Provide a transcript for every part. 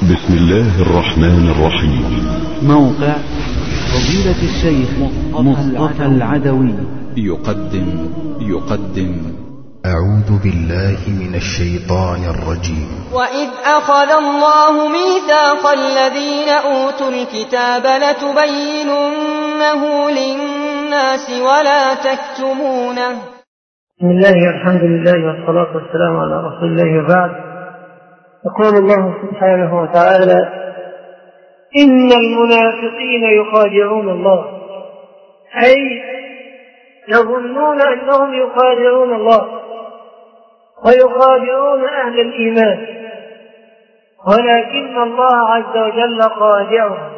بسم الله الرحمن الرحيم. موقع فضيلة الشيخ مصطفى العدوي يقدم أعوذ بالله من الشيطان الرجيم. وإذ أخذ الله ميثاق الذين أوتوا الكتاب لتبيننه للناس ولا تكتمونه. بسم الله الحمد لله والصلاة والسلام على رسول الله وبعد. يقول الله سبحانه وتعالى: إن المنافقين يخادعون الله، أي يظنون أنهم يخادعون الله ويخادعون أهل الإيمان، ولكن الله عز وجل خادعهم،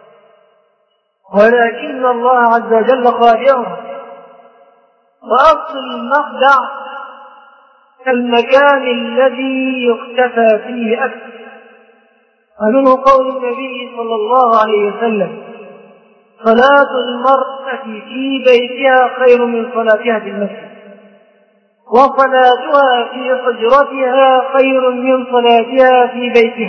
وأصل المخدع المكان الذي يختفى فيه أكثر، ومنه قول النبي صلى الله عليه وسلم: صلاة المرأة في بيتها خير من صلاتها في المسجد، وصلاتها في حجرتها خير من صلاتها في بيتها،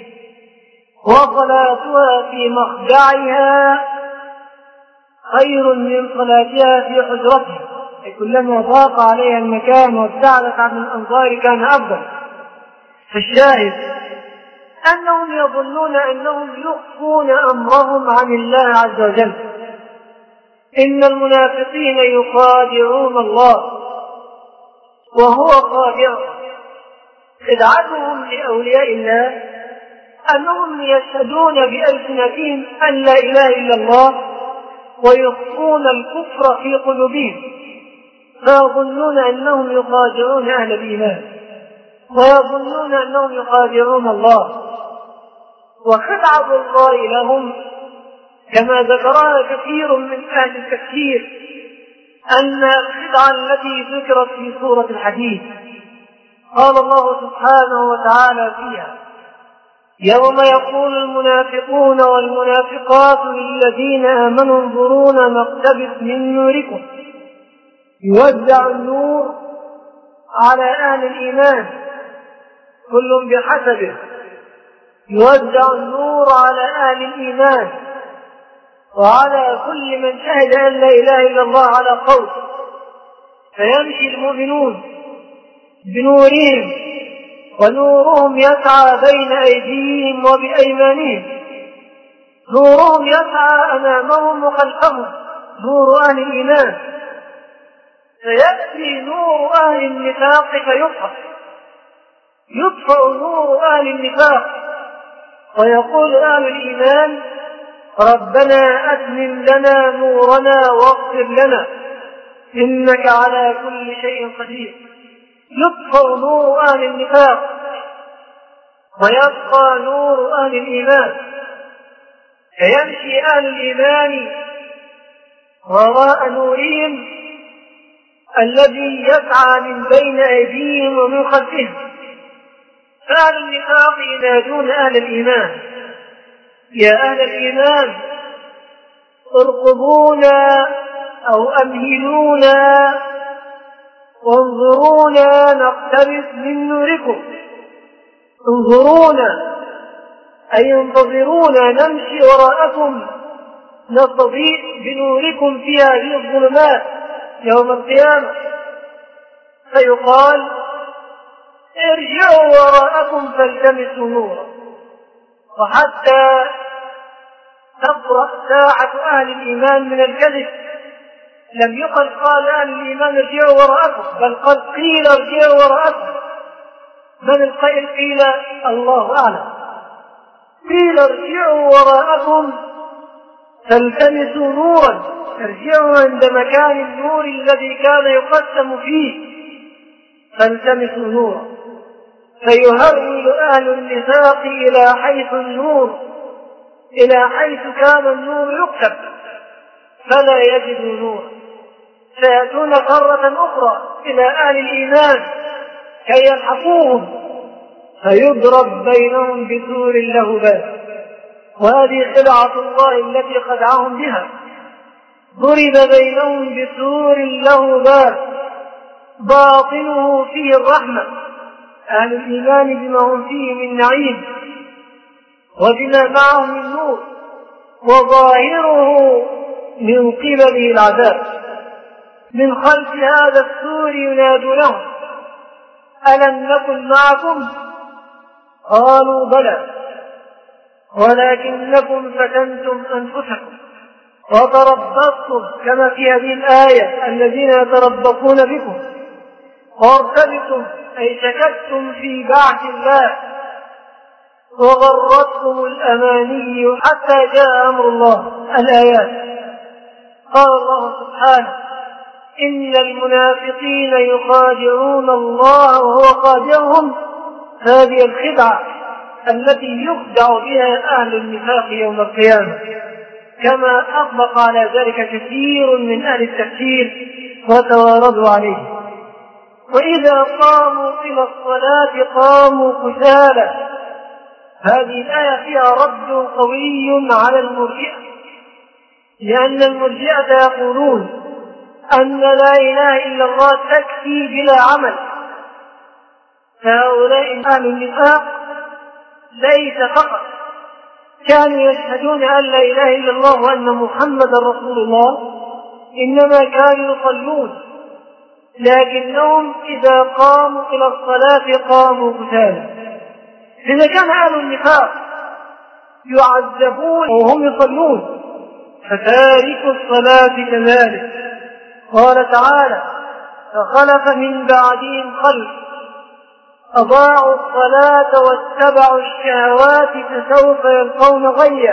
وصلاتها في مخدعها خير من صلاتها في حجرتها، كلما ضاق عليها المكان وابتعدت عن الأنظار كان أفضل. فالشاهد أنهم يظنون أنهم يخفون أمرهم عن الله عز وجل. إن المنافقين يخادعون الله وهو خادعهم. خدعتهم لأولياء الله أنهم يشهدون بألسنتهم أن لا إله إلا الله ويخفون الكفر في قلوبهم، فيظنون أنهم يخادعون أهل الإيمان ويظنون أنهم يخادعون الله. وخدعة الله لهم كما ذكرها كثير من أهل التفسير أن الخدعة التي ذكرت في سورة الحديد قال الله سبحانه وتعالى فيها: يوم يقول المنافقون والمنافقات للذين آمنوا انظرونا نقتبس من نوركم. يوزع النور على أهل الإيمان كل بحسبه، يوزع النور على أهل الإيمان وعلى كل من شهد أن لا إله إلا الله على قول، فيمشي المؤمنون بنورهم ونورهم يسعى بين أيديهم وبأيمانهم، نورهم يسعى أمامهم وخلفهم، نور أهل الإيمان. فيأتي نور أهل النفاق يطفأ نور أهل النفاق، ويقول أهل الإيمان: ربنا أتمم لنا نورنا واغفر لنا إنك على كل شيء قدير. يطفأ نور أهل النفاق ويبقى نور أهل الإيمان، فيمشي أهل الإيمان وراء نورهم الذي يسعى من بين أيديهم ومن خلفهم. فأهل النفاق ينادون أهل الإيمان: يا أهل الإيمان ارقبونا أو أمهلونا وانظرونا نقتبس من نوركم. انظرونا أي انتظرونا نمشي وراءكم نستضيء بنوركم في هذه الظلمات يوم القيامة. فيقال: ارجعوا وراءكم فالتمسوا نورا. وحتى تبرأ ساعة أهل الإيمان من الكذب لم يقل قال أهل الإيمان ارجعوا وراءكم، بل قد قيل ارجعوا وراءكم. من القائل؟ قيل الله أعلم. قيل ارجعوا وراءكم فالتمسوا نورا، ارجعوا عند مكان النور الذي كان يقسم فيه، فالتمسوا نورا. فيهرول أهل النفاق إلى حيث النور، إلى حيث كان النور يكتب، فلا يجدوا نورا، فيأتون مرة أخرى إلى أهل الإيمان كي يلحقوهم، فيضرب بينهم بسور له باب. وهذه خدعة الله التي خدعهم بها. ضرب بينهم بسور له باب باطنه فيه الرحمة، أهل الإيمان بما هم فيه من نعيم، وبما معه من نور، وظاهره من قبله العذاب. من خلف هذا السور ينادونهم: ألم نكن معكم؟ قالوا بلى ولكنكم فتنتم أنفسكم وتربصتم، كما في هذه الآية: الذين يتربصون بكم، وارتبتم أي شككتم في بعث الله، وغرتكم الأماني حتى جاء أمر الله. الآيات. قال الله سبحانه: إن المنافقين يخادعون الله وهو خادعهم. هذه الخدعة التي يخدع بها أهل النفاق يوم القيامة، كما أطلق على ذلك كثير من أهل التفسير وتواردوا عليه. وإذا قاموا إلى الصلاة قاموا كسالى. هذه الآية فيها رد قوي على المرجئة، لأن المرجئة يقولون أن لا إله إلا الله تكفي بلا عمل. فهؤلاء أهل النفاق ليس فقط كانوا يشهدون أن لا إله إلا الله وأن محمدا رسول الله، إنما كانوا يصلون، لكنهم إذا قاموا إلى الصلاة قاموا كسالى. إذا كان أهل النفاق يعذبون وهم يصلون، فتاركوا الصلاة كذلك. قال تعالى: فخلف من بعدهم خلف أضاعوا الصلاة واتبعوا الشهوات فسوف يلقون غيا.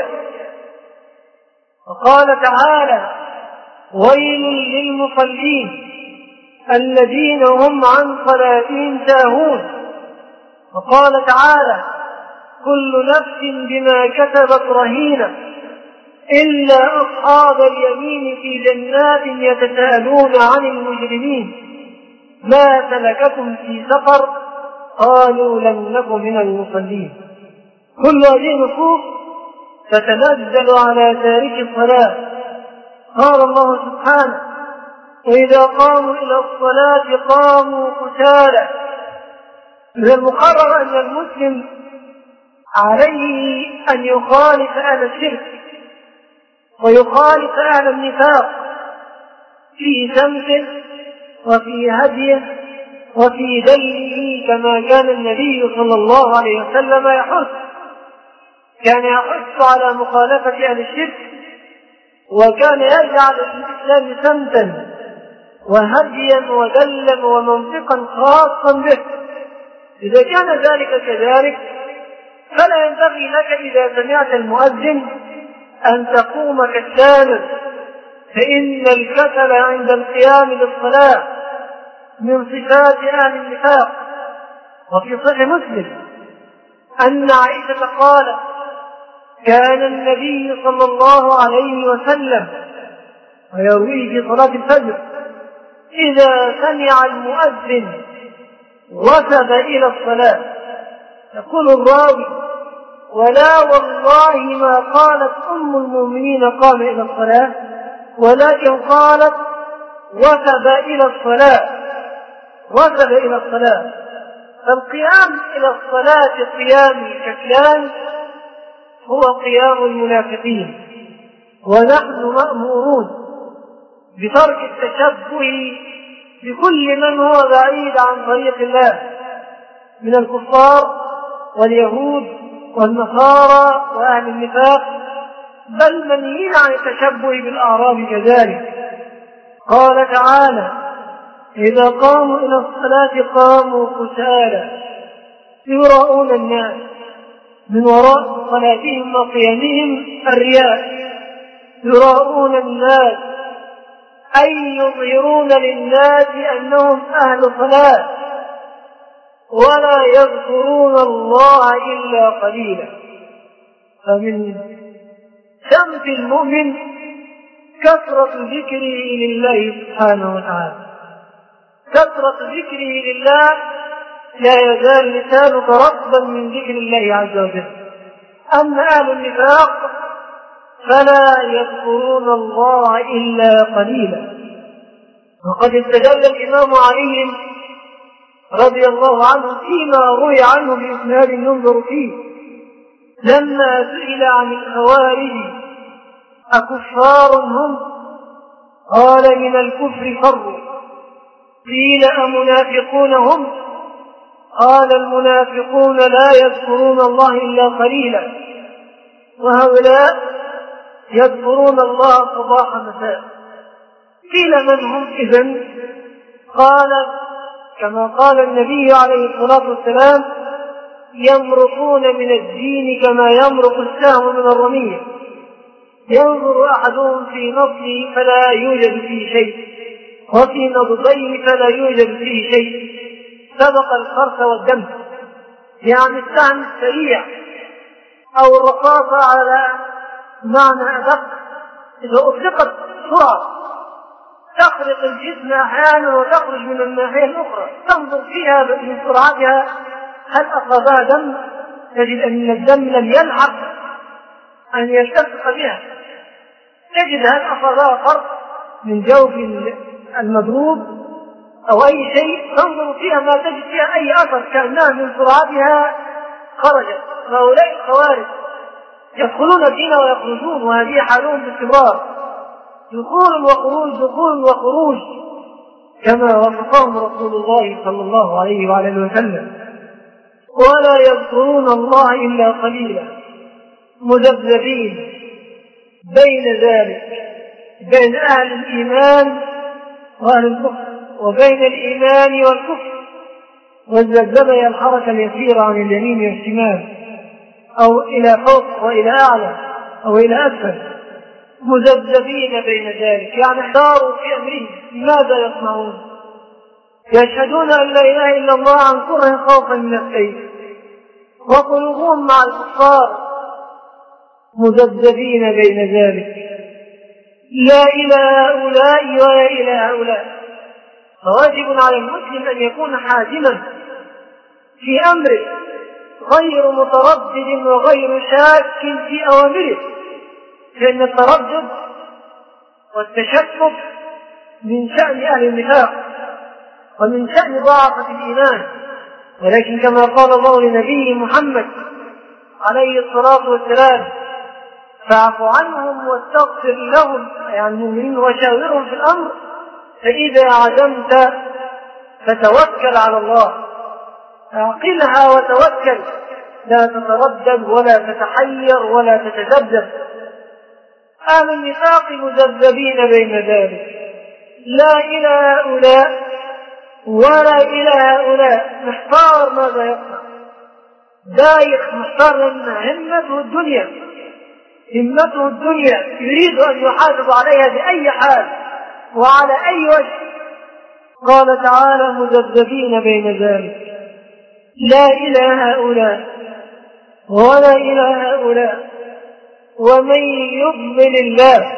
وقال تعالى: ويل للمصلين الذين هم عن صلاتهم ساهون. وقال تعالى: كل نفس بما كسبت رهينة إلا أصحاب اليمين في جنات يتساءلون عن المجرمين ما سلككم في سقر قالوا لم نك من المصلين. كل هذه النصوص تتنزل على تارك الصلاة. قال الله سبحانه: وإذا قاموا إلى الصلاة قاموا كسالى. من المقرر أن المسلم عليه أن يخالف أهل الشرك ويخالف أهل النفاق في سمته وفي هديه وفي دله، كما كان النبي صلى الله عليه وسلم يحث. كان يحث على مخالفة أهل الشرك، وكان يجعل الإسلام سمتا وهديا ودلا ومنطقا خاصا به. إذا كان ذلك كذلك فلا ينبغي لك إذا سمعت المؤذن أن تقوم كسالا، فإن الكسل عند القيام للصلاة من صفات أهل النفاق. وفي صحيح مسلم أن عائشة قالت: كان النبي صلى الله عليه وسلم، ويرويه في صلاة الفجر، إذا سمع المؤذن وثب إلى الصلاة. يقول الراوي: ولا والله ما قالت أم المؤمنين قام إلى الصلاة، ولكن قالت وثب إلى الصلاة. وثب إلى الصلاة. فالقيام إلى الصلاة قيام كسلان هو قيام المنافقين، ونحن مأمورون بترك التشبه بكل من هو بعيد عن طريق الله من الكفار واليهود والنصارى وأهل النفاق، بل منهين عن التشبه بالأعراب كذلك. قال تعالى: إذا قاموا إلى الصلاة قاموا كسالى يراءون الناس. من وراء صلاتهم وقيامهم الرياء. يراءون الناس أي يظهرون للناس أنهم أهل صلاة، ولا يذكرون الله إلا قليلا. فمن سمت المؤمن كثرة ذكره لله سبحانه وتعالى. كثرة ذكره لله، لا يزال لسانك رطبا من ذكر الله عز وجل. أما أهل النفاق فلا يذكرون الله إلا قليلا. وقد استدل الإمام علي رضي الله عنه فيما روي عنه بإسناد ينظر فيه لما سئل عن الخوارج أكفار هم؟ قال من الكفر فروا. قيل أمنافقون هم؟ قال المنافقون لا يذكرون الله إلا قليلا، وهؤلاء يذكرون الله صباح مساء. قيل من هم إذن؟ قال كما قال النبي عليه الصلاة والسلام: يمرقون من الدين كما يمرق السهم من الرمية، ينظر أحدهم في نضله فلا يوجد فيه شيء، وفي نضديه فلا يوجد فيه شيء، سبق الخرس والدم، يعني السهم السريع أو الرصاصة على معنى أدق إذا أطلقت بسرعة تخرق الجسم أحيانا وتخرج من الناحية الأخرى، تنظر فيها من سرعتها هل أصابها دم، تجد أن الدم لم يلحق أن يلتصق بها، تجد هل أصابها خرق من جوف المضروب أو أي شيء، تنظر فيها ما تجد فيها أي أثر كأنها من سرعتها خرجت. هؤلاء الخوارج يدخلون الدين ويخرجون، وهذه حالهم باستمرار، دخول وخروج دخول وخروج، كما وصفهم رسول الله صلى الله عليه وعلى اله وسلم. ولا يذكرون الله إلا قليلا، مذبذبين بين ذلك، بين أهل الإيمان وأهل الكفر، وبين الإيمان والكفر. والذبذبة هي الحركة اليسيرة عن اليمين والشمال، أو إلى فوق وإلى أعلى أو إلى أسفل، مذبذبين بين ذلك، يعني احتاروا في أمرهم ماذا يصنعون. يشهدون أن لا إله إلا الله عن كره خوفا من السيف، وقلوبهم مع الكفار، مذبذبين بين ذلك، لا إلى هؤلاء ولا إلى هؤلاء. فواجب على المسلم أن يكون حازما في أمره، غير متردد وغير شاك في أوامره، لأن التردد والتشكك من شأن أهل النفاق ومن شأن ضعفة الإيمان. ولكن كما قال الله لنبيه محمد عليه الصلاة والسلام: فاعف عنهم واستغفر لهم، يعني المؤمنين، وشاورهم في الأمر، فإذا عزمت فتوكل على الله. اعقلها وتوكل، لا تتردد ولا تتحير ولا تتذبذب. أهل النفاق مذبذبين بين ذلك، لا إلى هؤلاء ولا إلى هؤلاء، محتار ماذا يصنع، دايخ محتار، لأن همته الدنيا، همته الدنيا، يريد أن يحافظ عليها بأي حال وعلى أي وجه. قال تعالى: مذبذبين بين ذلك، لا إلى هؤلاء ولا إلى هؤلاء. ومن يضلل الله،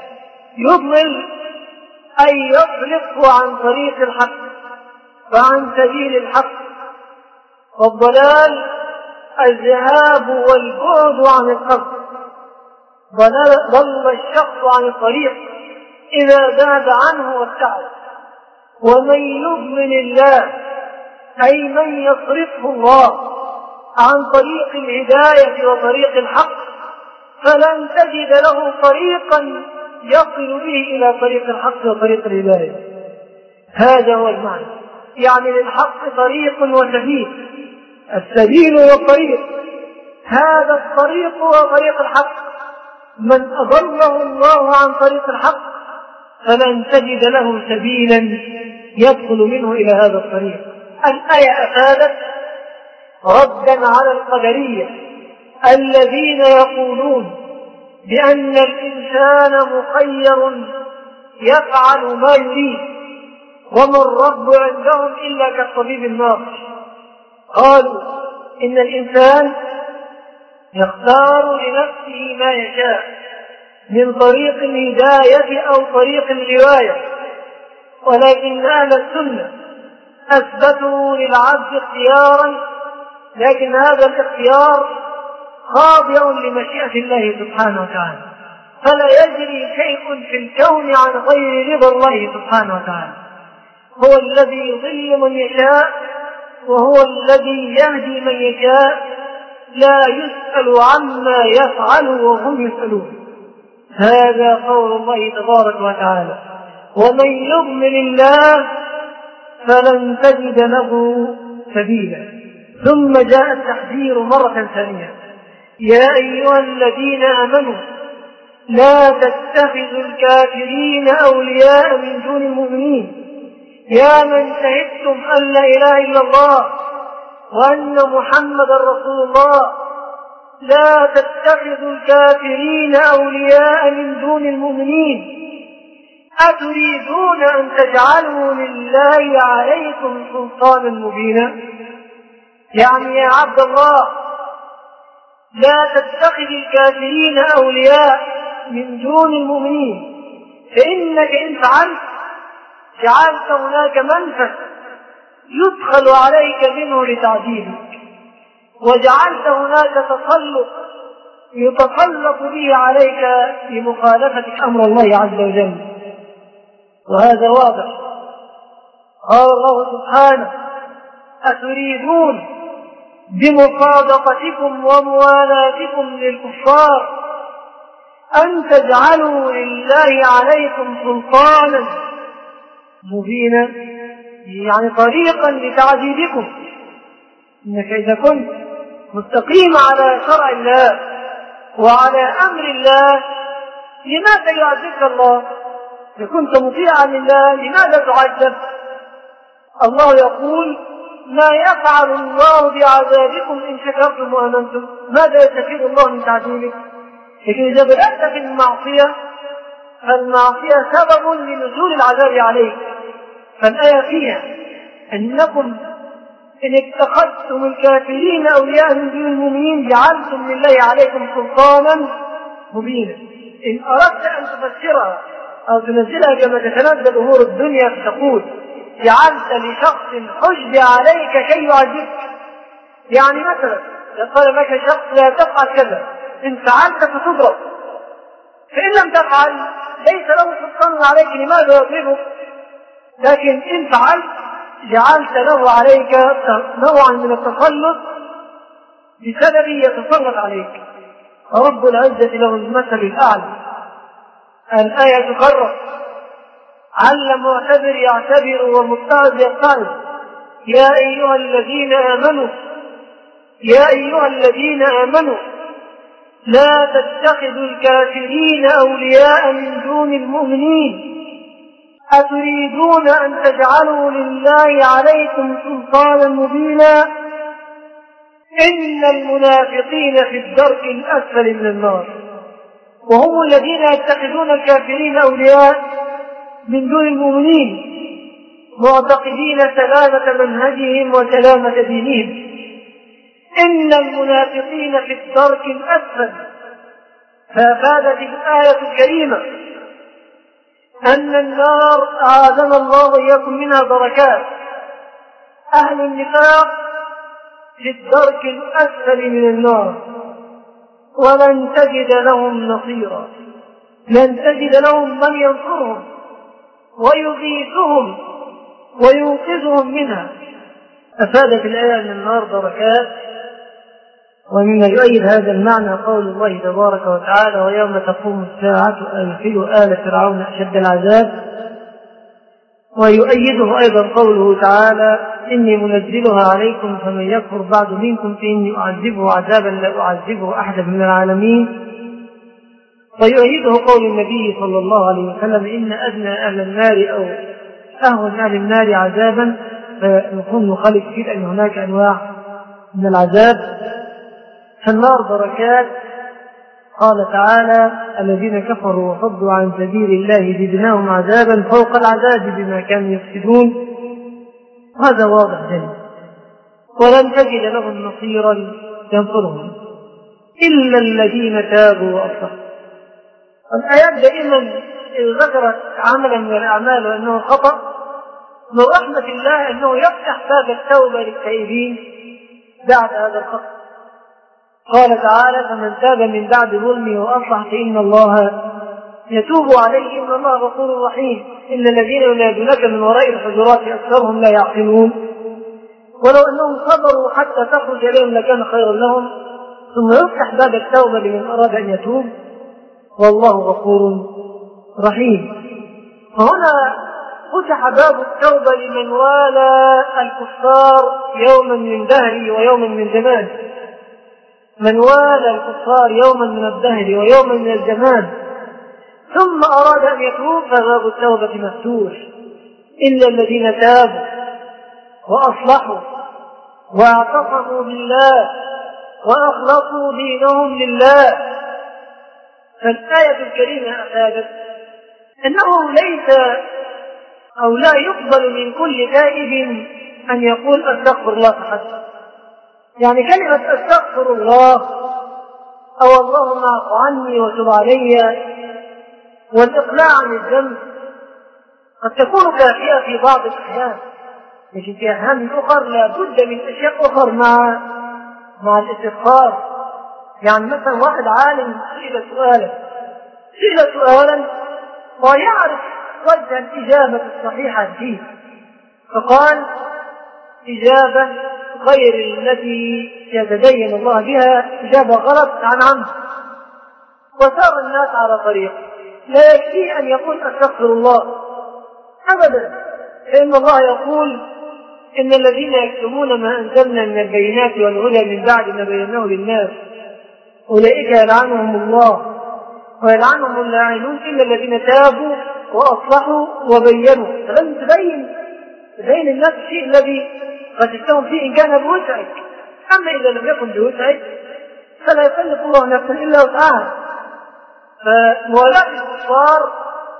يضلل أي يصرفه عن طريق الحق وعن سبيل الحق. والضلال الذهاب والبعد عن الحق، ضل الشخص عن الطريق إذا بعد عنه وابتعد. ومن يضلل الله أي من يصرفه الله عن طريق الهداية وطريق الحق، فلن تجد له طريقا يصل به إلى طريق الحق وطريق الهداية. هذا هو المعنى، يعني للحق طريق وسبيل، السبيل والطريق، هذا الطريق هو طريق الحق. من أضله الله عن طريق الحق فلن تجد له سبيلا يدخل منه إلى هذا الطريق. الآية أفادت ردا على القدرية الذين يقولون بأن الإنسان مخير يفعل ما يريد، وما الرب عندهم إلا كالطبيب الناصح. قالوا إن الإنسان يختار لنفسه ما يشاء من طريق الهداية أو طريق الغواية، ولكن أهل السنة أثبتوا للعبد اختيارا، لكن هذا الاختيار خاضع لمشيئة الله سبحانه وتعالى، فلا يجري شيء في الكون عن غير رضا الله سبحانه وتعالى. هو الذي يضل من يشاء، وهو الذي يهدي من يشاء، لا يسأل عما يفعل وهم يسألون. هذا قول الله تبارك وتعالى: ومن يضلل الله فلن تجد له سبيلا. ثم جاء التحذير مرة ثانية: يا أيها الذين آمنوا لا تتخذوا الكافرين أولياء من دون المؤمنين، يا من شهدتم أن لا إله إلا الله وأن محمد رسول الله، لا تتخذوا الكافرين أولياء من دون المؤمنين، أتريدون أن تجعلوا لله عليكم سلطانا مبينا؟ يعني يا عبد الله لا تتخذ الكافرين أولياء من دون المؤمنين، فإنك إن فعلت جعلت هناك منفذ يدخل عليك منه لتعذيبك، وجعلت هناك تسلط يتسلط به عليك لمخالفتك أمر الله عز وجل. وهذا واضح. قال الله سبحانه: أتريدون بمصادقتكم وموالاتكم للكفار أن تجعلوا لله عليكم سلطانا مبينا، يعني طريقا لتعذيبكم. إنك إذا كنت مستقيم على شرع الله وعلى أمر الله لماذا يعذبك الله؟ إذا كنت مطيعا لله لماذا تعذب؟ الله يقول: ما يفعل الله بعذابكم إن شكرتم وآمنتم. ماذا يستفيد الله من تعذيبك؟ لكن إذا بدأت في المعصية فالمعصية سبب لنزول العذاب عليك. فالآية فيها أنكم إن اتخذتم الكافرين أولياء من دون المؤمنين جعلتم لله عليكم سلطانا مبينا. إن أردت أن تفسرها أو تنزلها كما تتنزل أمور الدنيا فتقول: جعلت لشخص حجب عليك كي يعذبك. يعني مثلا قال لك شخص لا تفعل كذا، إن فعلت فتضرب، فإن لم تفعل ليس له سلطان عليك، لماذا يضربك؟ لكن إن فعلت جعلت له عليك نوعا من التسلط بسبب يتسلط عليك. رب العزة له المثل الأعلى. الآية تكرر: علم معتبر يعتبر ومتعظ يتعظ. يا أيها الذين آمنوا يا أيها الذين آمنوا لا تتخذوا الكافرين أولياء من دون المؤمنين، أتريدون أن تجعلوا لله عليكم سلطانا مبينا؟ إن المنافقين في الدرك الأسفل من النار، وهم الذين يتخذون الكافرين أولياء من دون المؤمنين معتقدين سلامة منهجهم وسلامة دينهم. إن المنافقين في الدرك الأسفل. فأفادت الآية الكريمة أن النار أعاذنا الله إياكم منها دركات. أهل النفاق في الدرك الأسفل من النار، ولن تجد لهم نصيرا، لن تجد لهم من ينصرهم ويغيثهم وينقذهم منها. أفادت الآية أن النار دركات. ومما يؤيد هذا المعنى قول الله تبارك وتعالى: ويوم تقوم الساعة أدخلوا آل فرعون أشد العذاب. ويؤيده أيضا قوله تعالى: إني منزلها عليكم فمن يكفر بعد منكم فإني أعذبه عذابا لا أعذبه أحدا من العالمين. ويؤيده قول النبي صلى الله عليه وسلم: إن أدنى أهل النار أو أهون أهل النار عذابا، فنكون نخالف فيه أن هناك أنواع من العذاب. فالنار دركات. قال تعالى: الذين كفروا وصدوا عن سبيل الله زدناهم عذابا فوق العذاب بما كانوا يفسدون. هذا واضح جدا. ولن تجد لهم نصيرا ينصرهم إلا الذين تابوا وأصلحوا. الآيات دائما ذكرت عملا من الأعمال وأنه خطأ، من رحمة الله أنه يفتح باب التوبة للتائبين بعد هذا الخطأ. قال تعالى: فمن تاب من بعد ظلمه وأصلح فإن الله يتوب عليه إن الله غفور رحيم. إن الذين ينادونك من وراء الحجرات أكثرهم لا يعقلون. ولو أنهم صبروا حتى تخرج إليهم لكان خيرا لهم، ثم يفتح باب التوبة لمن أراد أن يتوب، والله غفور رحيم. فهنا فتح باب التوبة لمن والى الكفار يوما من دهره ويوما من زمان، من والى الكفار يوما من الدهر ويوما من الزمان ثم أراد أن يتوب فباب التوبة مفتوح، إلا الذين تابوا وأصلحوا واعتصموا بالله وأخلصوا دينهم لله. فالآية الكريمة أفادت أنه ليس أو لا يقبل من كل تائب أن يقول أستغفر الله فحسب. يعني كلمة أستغفر الله أو اللهم اعف عني وتب علي والإقلاع عن الذنب قد تكون كافية في بعض الأحيان، لكن في أحيان أخرى لا بد من أشياء أخرى مع الاستغفار. يعني مثلا واحد عالم سئل سؤالا ويعرف وجه الإجابة الصحيحة فيه، فقال إجابة غير التي يتدين الله بها، إجابة غلط عن عمد، وسار الناس على طريق. لا يكفي أن يقول أستغفر الله أبدا، فإن الله يقول إن الذين يكتمون ما أنزلنا من البينات والهدى من بعد ما بيناه للناس أولئك يلعنهم الله ويلعنهم اللاعنون إلا الذين تابوا وأصلحوا وبينوا. فلازم تبين الناس الشيء الذي غششتهم فيه إن كان بوسعك، أما إذا لم يكن بوسعك فلا يكلف الله نفسا إلا وسعها. فموالاة الكفار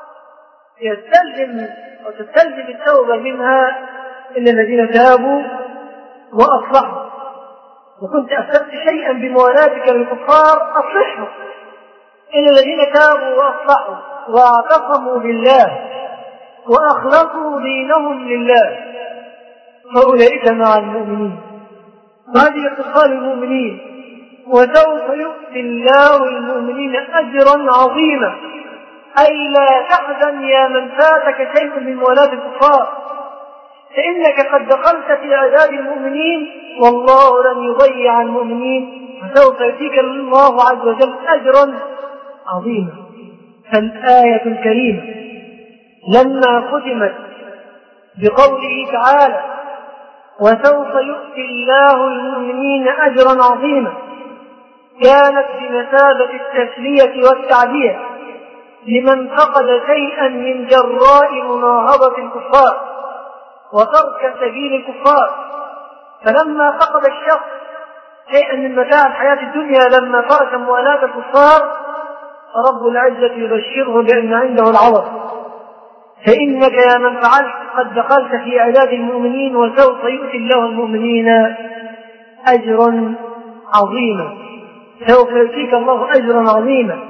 تستلزم التوبة منها إلا الذين تابوا وأصلحوا. وكنت أسلت شيئا بموالاتك للكفار أصلحوا، إلا الذين تابوا وأصلحوا واعتصموا بالله وأخلصوا دينهم لله فأولئك مع المؤمنين. هذه خصال المؤمنين، وسوف يؤتي الله المؤمنين أجرا عظيما. أي لا تحزن يا من فاتك شيء من موالاه الكفار، فإنك قد دخلت في أعداد المؤمنين والله لن يضيع المؤمنين، وسوف يؤتيك الله عز وجل أجرا عظيما. فالآية الكريمة لما ختمت بقوله تعالى وسوف يؤتي الله المؤمنين أجرا عظيما كانت بمثابة التسلية والتعبير لمن فقد شيئا من جراء مناهضة الكفار وترك سبيل الكفار. فلما فقد الشخص شيئا من متاع الحياة الدنيا لما ترك موالاة الكفار فرب العزة يبشره بأن عنده العوض. فإنك يا من فعلت قد دخلت في أعداد المؤمنين وسوف يؤتي الله المؤمنين أجرا عظيما، سوف يؤتيك الله أجرا عظيما.